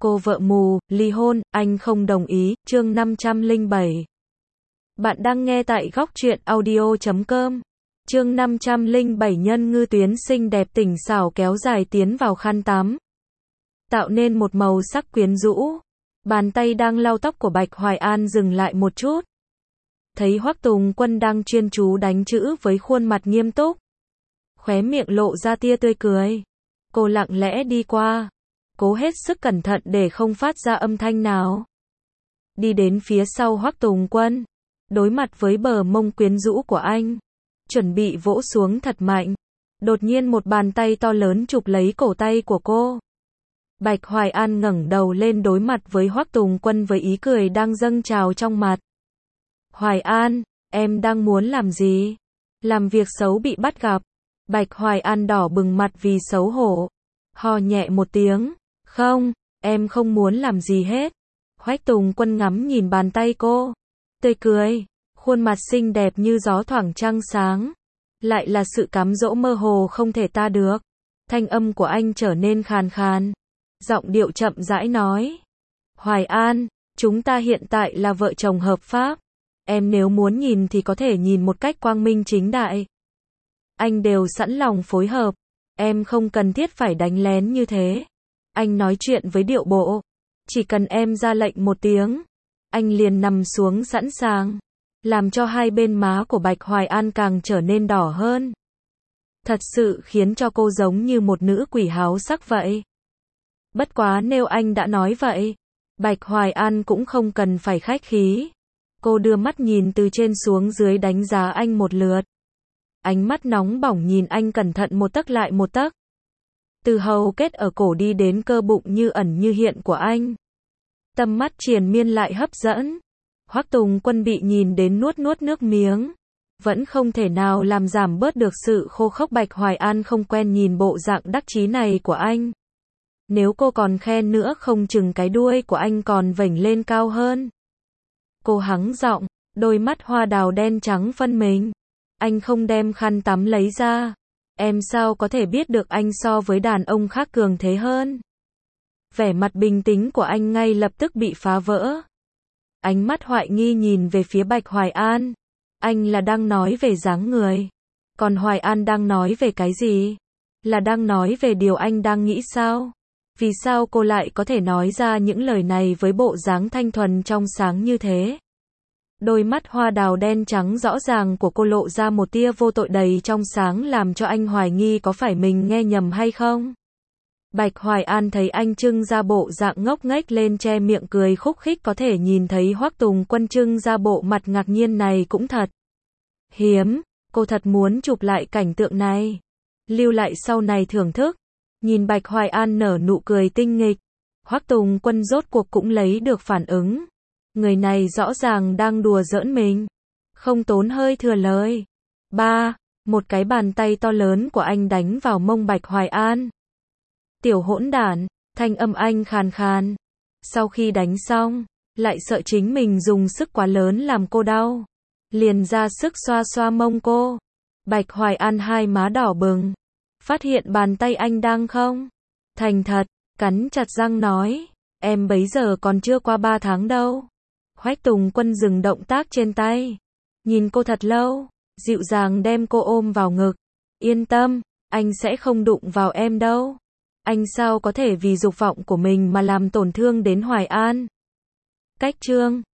Cô vợ mù, ly hôn, anh không đồng ý, chương 507. Bạn đang nghe tại góc truyện audio.com. Chương 507 nhân ngư tuyến xinh đẹp tỉnh xảo kéo dài tiến vào khăn tắm, tạo nên một màu sắc quyến rũ. Bàn tay đang lau tóc của Bạch Hoài An dừng lại một chút. Thấy Hoắc Tùng Quân đang chuyên chú đánh chữ với khuôn mặt nghiêm túc, khóe miệng lộ ra tia tươi cười. Cô lặng lẽ đi qua, cố hết sức cẩn thận để không phát ra âm thanh nào. Đi đến phía sau Hoắc Tùng Quân, đối mặt với bờ mông quyến rũ của anh, chuẩn bị vỗ xuống thật mạnh. Đột nhiên một bàn tay to lớn chụp lấy cổ tay của cô. Bạch Hoài An ngẩng đầu lên đối mặt với Hoắc Tùng Quân với ý cười đang dâng trào trong mặt. Hoài An, em đang muốn làm gì? Làm việc xấu bị bắt gặp. Bạch Hoài An đỏ bừng mặt vì xấu hổ. Hò nhẹ một tiếng. Không, em không muốn làm gì hết. Hoắc Tùng Quân ngắm nhìn bàn tay cô. Tươi cười, khuôn mặt xinh đẹp như gió thoảng trăng sáng. Lại là sự cám dỗ mơ hồ không thể ta được. Thanh âm của anh trở nên khàn khàn. Giọng điệu chậm rãi nói. Hoài An, chúng ta hiện tại là vợ chồng hợp pháp. Em nếu muốn nhìn thì có thể nhìn một cách quang minh chính đại. Anh đều sẵn lòng phối hợp. Em không cần thiết phải đánh lén như thế. Anh nói chuyện với điệu bộ. Chỉ cần em ra lệnh một tiếng, anh liền nằm xuống sẵn sàng. Làm cho hai bên má của Bạch Hoài An càng trở nên đỏ hơn. Thật sự khiến cho cô giống như một nữ quỷ háo sắc vậy. Bất quá nếu anh đã nói vậy, Bạch Hoài An cũng không cần phải khách khí. Cô đưa mắt nhìn từ trên xuống dưới đánh giá anh một lượt. Ánh mắt nóng bỏng nhìn anh cẩn thận một tấc lại một tấc. Từ hầu kết ở cổ đi đến cơ bụng như ẩn như hiện của anh. Tầm mắt triền miên lại hấp dẫn. Hoắc Tùng Quân bị nhìn đến nuốt nuốt nước miếng. Vẫn không thể nào làm giảm bớt được sự khô khốc. Bạch Hoài An không quen nhìn bộ dạng đắc chí này của anh. Nếu cô còn khen nữa không chừng cái đuôi của anh còn vểnh lên cao hơn. Cô hắng giọng, đôi mắt hoa đào đen trắng phân mình. Anh không đem khăn tắm lấy ra. Em sao có thể biết được anh so với đàn ông khác cường thế hơn. Vẻ mặt bình tĩnh của anh ngay lập tức bị phá vỡ. Ánh mắt hoài nghi nhìn về phía Bạch Hoài An. Anh là đang nói về dáng người. Còn Hoài An đang nói về cái gì? Là đang nói về điều anh đang nghĩ sao? Vì sao cô lại có thể nói ra những lời này với bộ dáng thanh thuần trong sáng như thế? Đôi mắt hoa đào đen trắng rõ ràng của cô lộ ra một tia vô tội đầy trong sáng làm cho anh hoài nghi có phải mình nghe nhầm hay không. Bạch Hoài An thấy anh trưng ra bộ dạng ngốc nghếch lên che miệng cười khúc khích, có thể nhìn thấy Hoắc Tùng Quân trưng ra bộ mặt ngạc nhiên này cũng thật hiếm. Cô thật muốn chụp lại cảnh tượng này, lưu lại sau này thưởng thức. Nhìn Bạch Hoài An nở nụ cười tinh nghịch, Hoắc Tùng Quân rốt cuộc cũng lấy được phản ứng. Người này rõ ràng đang đùa giỡn mình. Không tốn hơi thừa lời. Một cái bàn tay to lớn của anh đánh vào mông Bạch Hoài An. Tiểu hỗn đản, thanh âm anh khàn khàn. Sau khi đánh xong, lại sợ chính mình dùng sức quá lớn làm cô đau. Liền ra sức xoa xoa mông cô. Bạch Hoài An hai má đỏ bừng. Phát hiện bàn tay anh đang không thành thật, cắn chặt răng nói. Em bấy giờ còn chưa qua 3 tháng đâu. Hoắc Tùng Quân dừng động tác trên tay. Nhìn cô thật lâu, dịu dàng đem cô ôm vào ngực. Yên tâm, anh sẽ không đụng vào em đâu. Anh sao có thể vì dục vọng của mình mà làm tổn thương đến Hoài An. Cách chương